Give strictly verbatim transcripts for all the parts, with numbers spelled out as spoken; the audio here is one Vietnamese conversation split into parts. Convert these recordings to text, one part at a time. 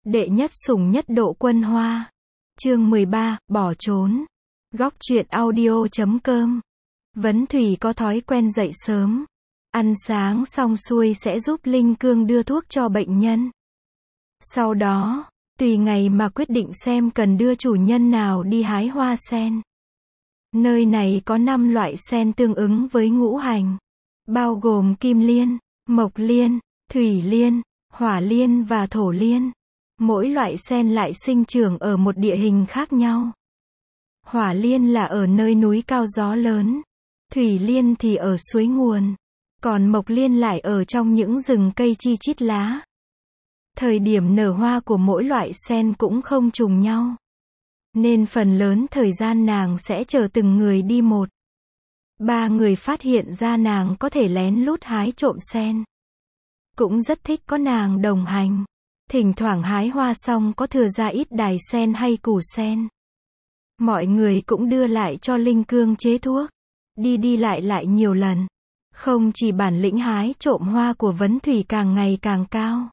Đệ nhất sủng nhất độ quân hoa. Chương mười ba, bỏ trốn. Góc truyện audio chấm com. Vấn Thủy có thói quen dậy sớm. Ăn sáng xong xuôi sẽ giúp Linh Cương đưa thuốc cho bệnh nhân. Sau đó, tùy ngày mà quyết định xem cần đưa chủ nhân nào đi hái hoa sen. Nơi này có năm loại sen tương ứng với ngũ hành, bao gồm kim liên, mộc liên, thủy liên, hỏa liên và thổ liên. Mỗi loại sen lại sinh trưởng ở một địa hình khác nhau. Hỏa liên là ở nơi núi cao gió lớn, thủy liên thì ở suối nguồn, còn mộc liên lại ở trong những rừng cây chi chít lá. Thời điểm nở hoa của mỗi loại sen cũng không trùng nhau, nên phần lớn thời gian nàng sẽ chờ từng người đi một. Ba người phát hiện ra nàng có thể lén lút hái trộm sen, cũng rất thích có nàng đồng hành. Thỉnh thoảng hái hoa xong có thừa ra ít đài sen hay củ sen, mọi người cũng đưa lại cho Linh Cương chế thuốc. Đi đi lại lại nhiều lần, không chỉ bản lĩnh hái trộm hoa của Vấn Thủy càng ngày càng cao,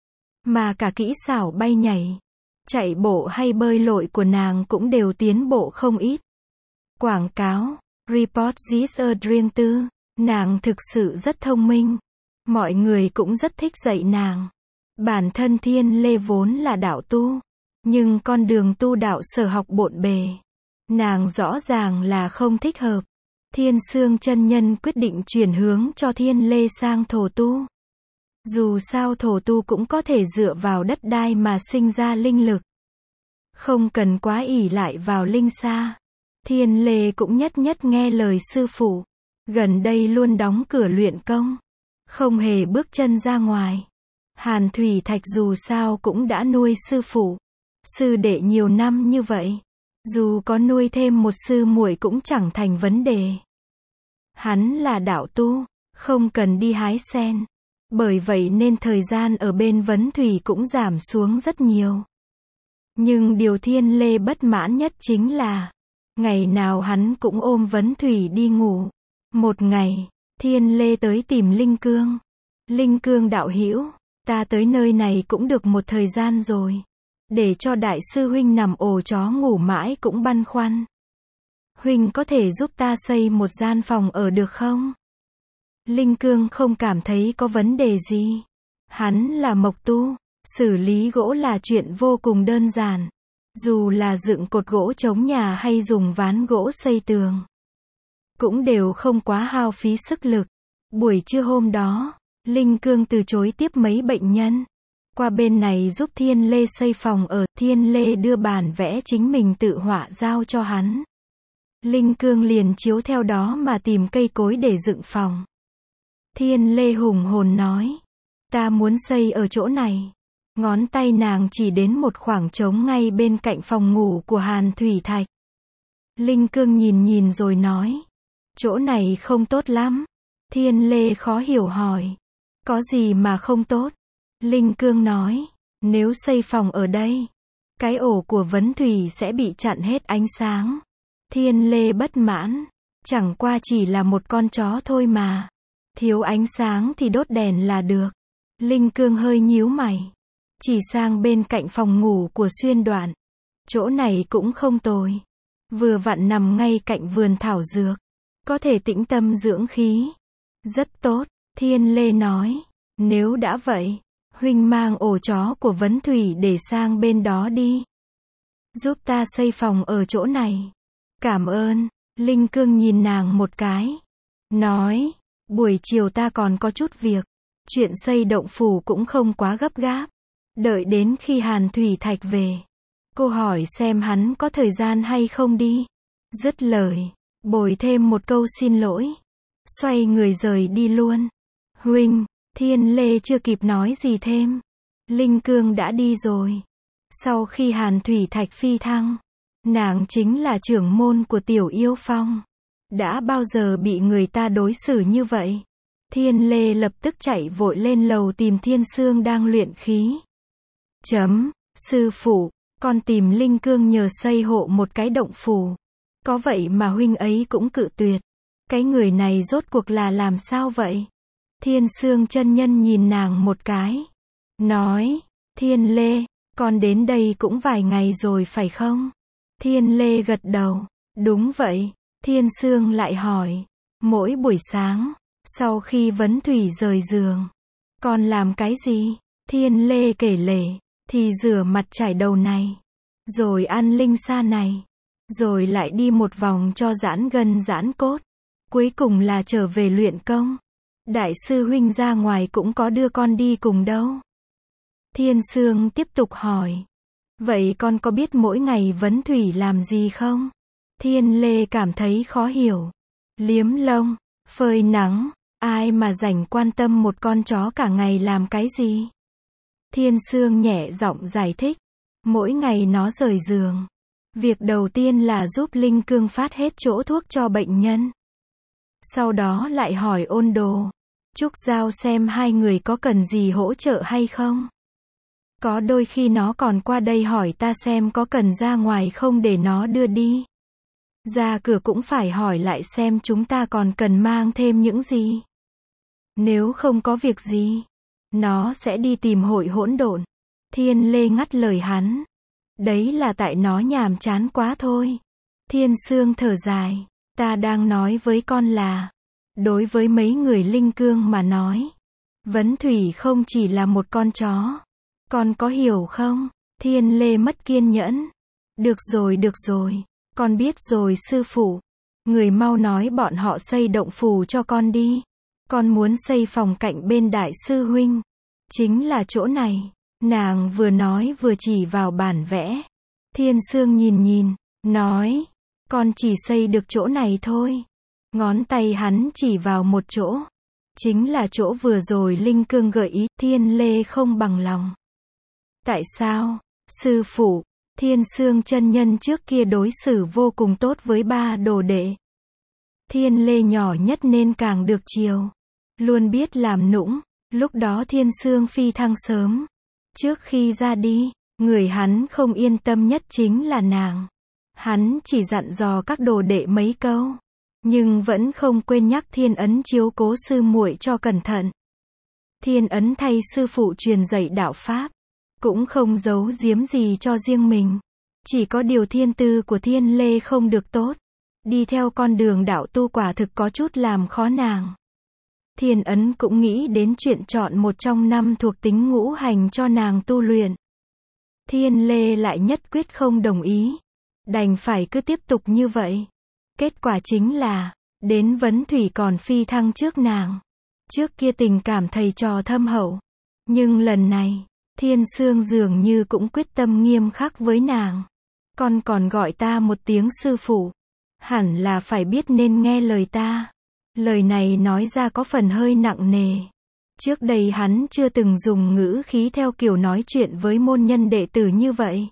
mà cả kỹ xảo bay nhảy, chạy bộ hay bơi lội của nàng cũng đều tiến bộ không ít. Quảng cáo, report this a riêng tư, nàng thực sự rất thông minh. Mọi người cũng rất thích dạy nàng. Bản thân Thiên Lê vốn là đạo tu, nhưng con đường tu đạo sở học bộn bề, nàng rõ ràng là không thích hợp. Thiên Sương chân nhân quyết định chuyển hướng cho Thiên Lê sang thổ tu. Dù sao thổ tu cũng có thể dựa vào đất đai mà sinh ra linh lực, không cần quá ỷ lại vào linh sa. Thiên Lê cũng nhất nhất nghe lời sư phụ, gần đây luôn đóng cửa luyện công, không hề bước chân ra ngoài. Hàn Thủy Thạch dù sao cũng đã nuôi sư phụ, sư đệ nhiều năm như vậy, dù có nuôi thêm một sư muội cũng chẳng thành vấn đề. Hắn là đạo tu, không cần đi hái sen, bởi vậy nên thời gian ở bên Vấn Thủy cũng giảm xuống rất nhiều. Nhưng điều Thiên Lê bất mãn nhất chính là, ngày nào hắn cũng ôm Vấn Thủy đi ngủ. Một ngày, Thiên Lê tới tìm Linh Cương. Linh Cương đạo hữu, ta tới nơi này cũng được một thời gian rồi, để cho đại sư huynh nằm ổ chó ngủ mãi cũng băn khoăn. Huynh có thể giúp ta xây một gian phòng ở được không? Linh Cương không cảm thấy có vấn đề gì. Hắn là mộc tu, xử lý gỗ là chuyện vô cùng đơn giản. Dù là dựng cột gỗ chống nhà hay dùng ván gỗ xây tường, cũng đều không quá hao phí sức lực. Buổi trưa hôm đó, Linh Cương từ chối tiếp mấy bệnh nhân, qua bên này giúp Thiên Lê xây phòng ở. Thiên Lê đưa bản vẽ chính mình tự họa giao cho hắn. Linh Cương liền chiếu theo đó mà tìm cây cối để dựng phòng. Thiên Lê hùng hồn nói, ta muốn xây ở chỗ này. Ngón tay nàng chỉ đến một khoảng trống ngay bên cạnh phòng ngủ của Hàn Thủy Thạch. Linh Cương nhìn nhìn rồi nói, chỗ này không tốt lắm. Thiên Lê khó hiểu hỏi, có gì mà không tốt? Linh Cương nói, nếu xây phòng ở đây, cái ổ của Vấn Thủy sẽ bị chặn hết ánh sáng. Thiên Lê bất mãn, chẳng qua chỉ là một con chó thôi mà, thiếu ánh sáng thì đốt đèn là được. Linh Cương hơi nhíu mày, chỉ sang bên cạnh phòng ngủ của Xuyên Đoạn. Chỗ này cũng không tồi, vừa vặn nằm ngay cạnh vườn thảo dược, có thể tĩnh tâm dưỡng khí. Rất tốt, Thiên Lê nói, nếu đã vậy, huynh mang ổ chó của Vấn Thủy để sang bên đó đi, giúp ta xây phòng ở chỗ này. Cảm ơn. Linh Cương nhìn nàng một cái, nói, buổi chiều ta còn có chút việc, chuyện xây động phủ cũng không quá gấp gáp, đợi đến khi Hàn Thủy Thạch về, cô hỏi xem hắn có thời gian hay không đi. Dứt lời, bồi thêm một câu xin lỗi, xoay người rời đi luôn. Huynh, Thiên Lê chưa kịp nói gì thêm, Linh Cương đã đi rồi. Sau khi Hàn Thủy Thạch phi thăng, nàng chính là trưởng môn của Tiểu Yêu Phong. Đã bao giờ bị người ta đối xử như vậy? Thiên Lê lập tức chạy vội lên lầu tìm Thiên Sương đang luyện khí. Chấm, sư phụ, con tìm Linh Cương nhờ xây hộ một cái động phủ. Có vậy mà huynh ấy cũng cự tuyệt. Cái người này rốt cuộc là làm sao vậy? Thiên Sương chân nhân nhìn nàng một cái, nói, Thiên Lê, Con đến đây cũng vài ngày rồi phải không? Thiên Lê gật đầu. Đúng vậy. Thiên Sương lại hỏi. Mỗi buổi sáng, sau khi Vấn Thủy rời giường, con làm cái gì? Thiên Lê kể lể. Thì rửa mặt chải đầu này, rồi ăn linh sa này, rồi lại đi một vòng cho giãn gân giãn cốt. Cuối cùng là trở về luyện công. Đại sư huynh ra ngoài cũng có đưa con đi cùng đâu? Thiên Sương tiếp tục hỏi. Vậy con có biết mỗi ngày Vấn Thủy làm gì không? Thiên Lê cảm thấy khó hiểu. Liếm lông, phơi nắng, ai mà rảnh quan tâm một con chó cả ngày làm cái gì? Thiên Sương nhẹ giọng giải thích. Mỗi ngày nó rời giường, việc đầu tiên là giúp Linh Cương phát hết chỗ thuốc cho bệnh nhân. Sau đó lại hỏi Ôn Đồ, Trúc Giao xem hai người có cần gì hỗ trợ hay không. Có đôi khi nó còn qua đây hỏi ta xem có cần ra ngoài không để nó đưa đi. Ra cửa cũng phải hỏi lại xem chúng ta còn cần mang thêm những gì. Nếu không có việc gì, nó sẽ đi tìm hội hỗn độn. Thiên Lê ngắt lời hắn. Đấy là tại nó nhàm chán quá thôi. Thiên Sương thở dài. Ta đang nói với con là, đối với mấy người Linh Cương mà nói, Vấn Thủy không chỉ là một con chó. Con có hiểu không? Thiên Lê mất kiên nhẫn. Được rồi được rồi. Con biết rồi sư phụ. Người mau nói bọn họ xây động phủ cho con đi. Con muốn xây phòng cạnh bên đại sư huynh. Chính là chỗ này. Nàng vừa nói vừa chỉ vào bản vẽ. Thiên Sương nhìn nhìn, nói, con chỉ xây được chỗ này thôi. Ngón tay hắn chỉ vào một chỗ. Chính là chỗ vừa rồi Linh Cương gợi ý. Thiên Lê không bằng lòng. Tại sao? Sư phụ, Thiên Sương chân nhân trước kia đối xử vô cùng tốt với ba đồ đệ. Thiên Lê nhỏ nhất nên càng được chiều. Luôn biết làm nũng. Lúc đó Thiên Sương phi thăng sớm. Trước khi ra đi, người hắn không yên tâm nhất chính là nàng. Hắn chỉ dặn dò các đồ đệ mấy câu, nhưng vẫn không quên nhắc Thiên Ấn chiếu cố sư muội cho cẩn thận. Thiên Ấn thay sư phụ truyền dạy đạo pháp, cũng không giấu giếm gì cho riêng mình. Chỉ có điều thiên tư của Thiên Lê không được tốt. Đi theo con đường đạo tu quả thực có chút làm khó nàng. Thiên Ấn cũng nghĩ đến chuyện chọn một trong năm thuộc tính ngũ hành cho nàng tu luyện. Thiên Lê lại nhất quyết không đồng ý. Đành phải cứ tiếp tục như vậy. Kết quả chính là, đến Vấn Thủy còn phi thăng trước nàng. Trước kia tình cảm thầy trò thâm hậu. Nhưng lần này, Thiên Sương dường như cũng quyết tâm nghiêm khắc với nàng. Con còn gọi ta một tiếng sư phụ. Hẳn là phải biết nên nghe lời ta. Lời này nói ra có phần hơi nặng nề. Trước đây hắn chưa từng dùng ngữ khí theo kiểu nói chuyện với môn nhân đệ tử như vậy.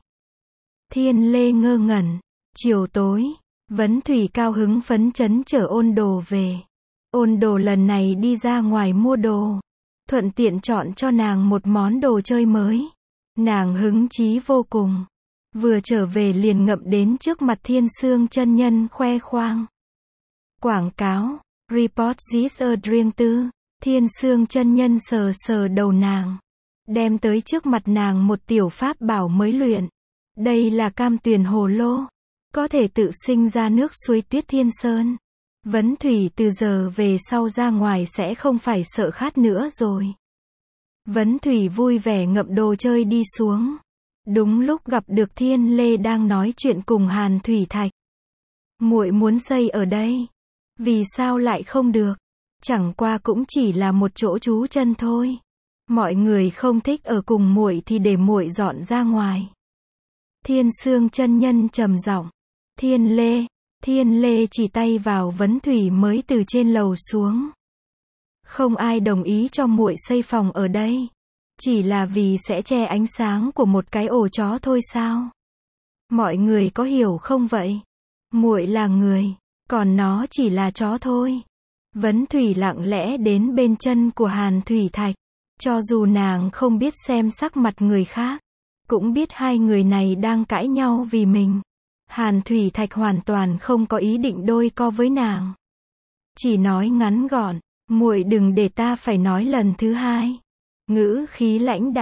Thiên Lê ngơ ngẩn. Chiều tối, Vấn Thủy cao hứng phấn chấn chở Ôn Đồ về. Ôn Đồ lần này đi ra ngoài mua đồ. Thuận tiện chọn cho nàng một món đồ chơi mới. Nàng hứng chí vô cùng. Vừa trở về liền ngậm đến trước mặt Thiên Sương chân nhân khoe khoang. Quảng cáo. Report this a riêng tư. Thiên Sương chân nhân sờ sờ đầu nàng. Đem tới trước mặt nàng một tiểu pháp bảo mới luyện. Đây là cam tuyền hồ lô. Có thể tự sinh ra nước suối tuyết Thiên Sơn. Vấn Thủy từ giờ về sau ra ngoài sẽ không phải sợ khát nữa rồi. Vấn Thủy vui vẻ ngậm đồ chơi đi xuống. Đúng lúc gặp được Thiên Lê đang nói chuyện cùng Hàn Thủy Thạch. Muội muốn xây ở đây. Vì sao lại không được? Chẳng qua cũng chỉ là một chỗ trú chân thôi. Mọi người không thích ở cùng muội thì để muội dọn ra ngoài. Thiên Sương chân nhân trầm giọng. Thiên Lê, Thiên Lê chỉ tay vào Vấn Thủy mới từ trên lầu xuống. Không ai đồng ý cho muội xây phòng ở đây. Chỉ là vì sẽ che ánh sáng của một cái ổ chó thôi sao? Mọi người có hiểu không vậy? Muội là người, còn nó chỉ là chó thôi. Vấn Thủy lặng lẽ đến bên chân của Hàn Thủy Thạch. Cho dù nàng không biết xem sắc mặt người khác, cũng biết hai người này đang cãi nhau vì mình. Hàn Thủy Thạch hoàn toàn không có ý định đôi co với nàng. Chỉ nói ngắn gọn, muội đừng để ta phải nói lần thứ hai. Ngữ khí lãnh đạm,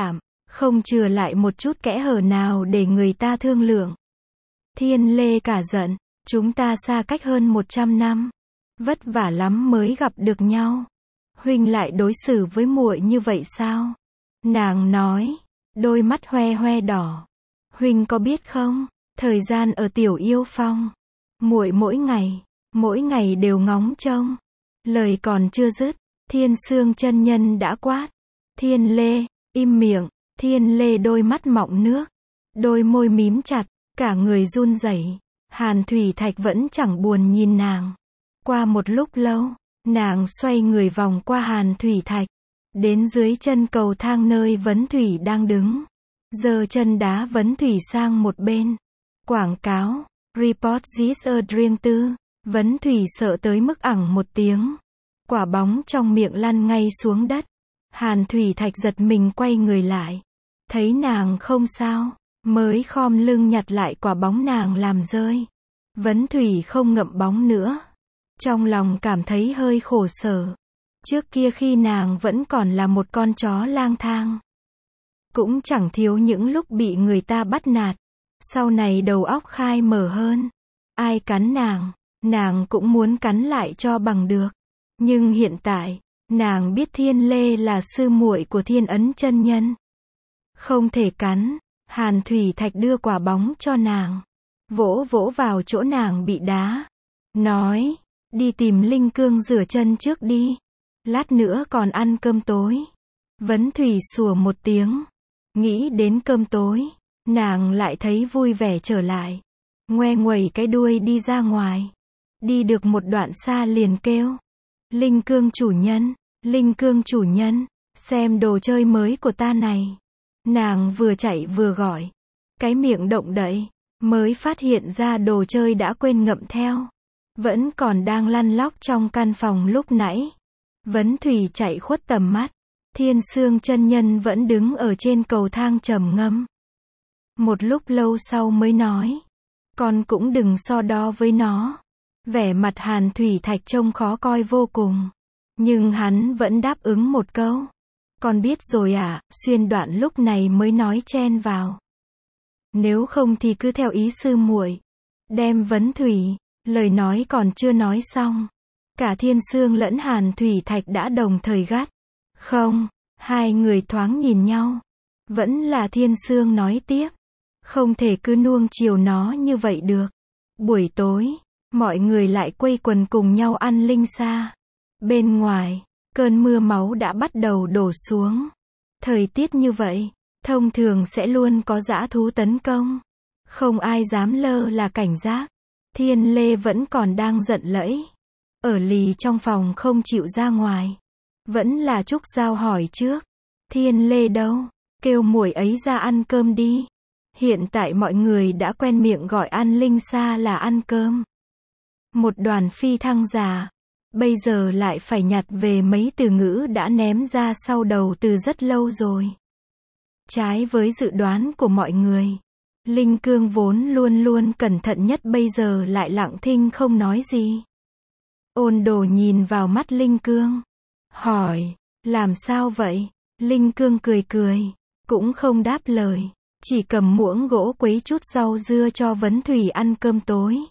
không chừa lại một chút kẽ hở nào để người ta thương lượng. Thiên Lê cả giận, chúng ta xa cách hơn một trăm năm, vất vả lắm mới gặp được nhau. Huynh lại đối xử với muội như vậy sao? Nàng nói, đôi mắt hoe hoe đỏ. Huynh có biết không, thời gian ở Tiểu Yêu Phong, muội mỗi ngày, mỗi ngày đều ngóng trông. Lời còn chưa dứt, Thiên Sương chân nhân đã quát. Thiên Lê, im miệng. Thiên Lê đôi mắt mọng nước, đôi môi mím chặt, cả người run rẩy. Hàn Thủy Thạch vẫn chẳng buồn nhìn nàng. Qua một lúc lâu, nàng xoay người vòng qua Hàn Thủy Thạch, đến dưới chân cầu thang nơi Vấn Thủy đang đứng. Giơ chân đá Vấn Thủy sang một bên. Quảng cáo, report this address tư. Vấn Thủy sợ tới mức ẳng một tiếng. Quả bóng trong miệng lăn ngay xuống đất. Hàn Thủy Thạch giật mình quay người lại. Thấy nàng không sao, mới khom lưng nhặt lại quả bóng nàng làm rơi. Vấn Thủy không ngậm bóng nữa. Trong lòng cảm thấy hơi khổ sở. Trước kia khi nàng vẫn còn là một con chó lang thang, cũng chẳng thiếu những lúc bị người ta bắt nạt. Sau này đầu óc khai mở hơn. Ai cắn nàng, nàng cũng muốn cắn lại cho bằng được. Nhưng hiện tại, nàng biết Thiên Lê là sư muội của Thiên Ấn chân nhân. Không thể cắn. Hàn Thủy Thạch đưa quả bóng cho nàng, vỗ vỗ vào chỗ nàng bị đá. Nói, đi tìm Linh Cương rửa chân trước đi. Lát nữa còn ăn cơm tối. Vấn Thủy sủa một tiếng. Nghĩ đến cơm tối, nàng lại thấy vui vẻ trở lại. Ngoe nguẩy cái đuôi đi ra ngoài. Đi được một đoạn xa liền kêu. Linh Cương chủ nhân, Linh Cương chủ nhân, xem đồ chơi mới của ta này. Nàng vừa chạy vừa gọi. Cái miệng động đậy, mới phát hiện ra đồ chơi đã quên ngậm theo. Vẫn còn đang lăn lóc trong căn phòng lúc nãy. Vấn Thủy chạy khuất tầm mắt. Thiên Sương chân nhân vẫn đứng ở trên cầu thang trầm ngâm. Một lúc lâu sau mới nói. Con cũng đừng so đo với nó. Vẻ mặt Hàn Thủy Thạch trông khó coi vô cùng. Nhưng hắn vẫn đáp ứng một câu. Con biết rồi ạ, à, Xuyên Đoạn lúc này mới nói chen vào. Nếu không thì cứ theo ý sư muội. Đem Vấn Thủy, lời nói còn chưa nói xong. Cả Thiên Sương lẫn Hàn Thủy Thạch đã đồng thời gắt. Không, hai người thoáng nhìn nhau. Vẫn là Thiên Sương nói tiếp. Không thể cứ nuông chiều nó như vậy được. Buổi tối, mọi người lại quây quần cùng nhau ăn linh sa. Bên ngoài, cơn mưa máu đã bắt đầu đổ xuống. Thời tiết như vậy, thông thường sẽ luôn có dã thú tấn công. Không ai dám lơ là cảnh giác. Thiên Lê vẫn còn đang giận lẫy. Ở lì trong phòng không chịu ra ngoài. Vẫn là Trúc Giao hỏi trước. Thiên Lê đâu? Kêu muội ấy ra ăn cơm đi. Hiện tại mọi người đã quen miệng gọi ăn linh sa là ăn cơm. Một đoàn phi thăng già. Bây giờ lại phải nhặt về mấy từ ngữ đã ném ra sau đầu từ rất lâu rồi. Trái với dự đoán của mọi người. Linh Cương vốn luôn luôn cẩn thận nhất bây giờ lại lặng thinh không nói gì. Ôn Đồ nhìn vào mắt Linh Cương. Hỏi, làm sao vậy? Linh Cương cười cười. Cũng không đáp lời. Chỉ cầm muỗng gỗ quấy chút rau dưa cho Vấn Thủy ăn cơm tối.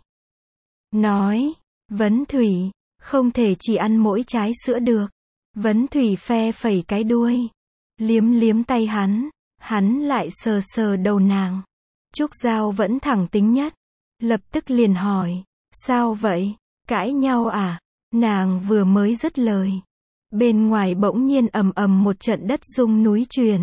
Nói, Vấn Thủy, không thể chỉ ăn mỗi trái sữa được. Vấn Thủy phe phẩy cái đuôi. Liếm liếm tay hắn. Hắn lại sờ sờ đầu nàng. Trúc Giao vẫn thẳng tính nhất. Lập tức liền hỏi. Sao vậy? Cãi nhau à? Nàng vừa mới dứt lời. Bên ngoài bỗng nhiên ầm ầm một trận đất rung núi truyền.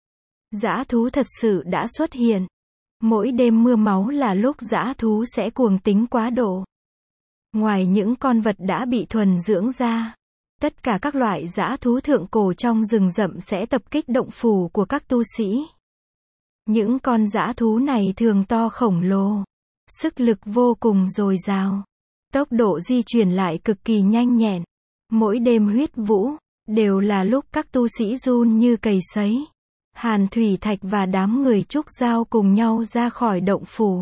Dã thú thật sự đã xuất hiện. Mỗi đêm mưa máu là lúc dã thú sẽ cuồng tính quá độ. Ngoài những con vật đã bị thuần dưỡng ra, tất cả các loại dã thú thượng cổ trong rừng rậm sẽ tập kích động phủ của các tu sĩ. Những con dã thú này thường to khổng lồ, sức lực vô cùng dồi dào, tốc độ di chuyển lại cực kỳ nhanh nhẹn. Mỗi đêm huyết vũ, đều là lúc các tu sĩ run như cầy sấy. Hàn Thủy Thạch và đám người Trúc Giao cùng nhau ra khỏi động phủ.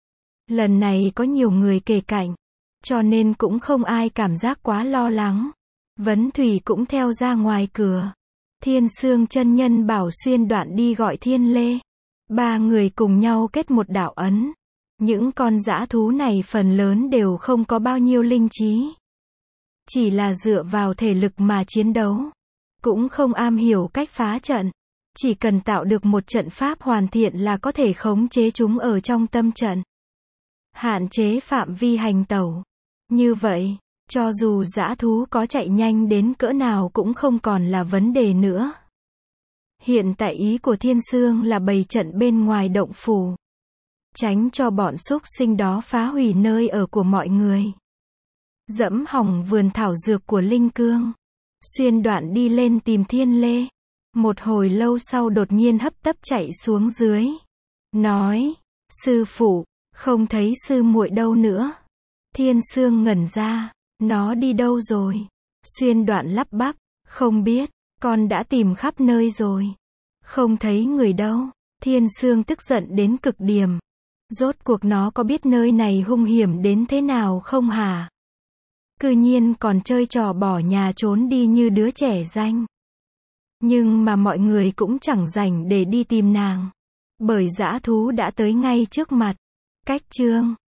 Lần này có nhiều người kề cạnh, cho nên cũng không ai cảm giác quá lo lắng. Vấn Thủy cũng theo ra ngoài cửa. Thiên Sương chân nhân bảo Xuyên Đoạn đi gọi Thiên Lê. Ba người cùng nhau kết một đạo ấn. Những con dã thú này phần lớn đều không có bao nhiêu linh trí. Chỉ là dựa vào thể lực mà chiến đấu. Cũng không am hiểu cách phá trận. Chỉ cần tạo được một trận pháp hoàn thiện là có thể khống chế chúng ở trong tâm trận. Hạn chế phạm vi hành tẩu. Như vậy, cho dù dã thú có chạy nhanh đến cỡ nào cũng không còn là vấn đề nữa. Hiện tại ý của Thiên Sương là bày trận bên ngoài động phủ. Tránh cho bọn súc sinh đó phá hủy nơi ở của mọi người. Dẫm hỏng vườn thảo dược của Linh Cương. Xuyên Đoạn đi lên tìm Thiên Lê. Một hồi lâu sau đột nhiên hấp tấp chạy xuống dưới. Nói, sư phụ, không thấy sư muội đâu nữa. Thiên Sương ngẩn ra, nó đi đâu rồi? Xuyên Đoạn lắp bắp, không biết, con đã tìm khắp nơi rồi. Không thấy người đâu. Thiên Sương tức giận đến cực điểm. Rốt cuộc nó có biết nơi này hung hiểm đến thế nào không hả? Cư nhiên còn chơi trò bỏ nhà trốn đi như đứa trẻ ranh. Nhưng mà mọi người cũng chẳng rảnh để đi tìm nàng. Bởi dã thú đã tới ngay trước mặt. Cách chương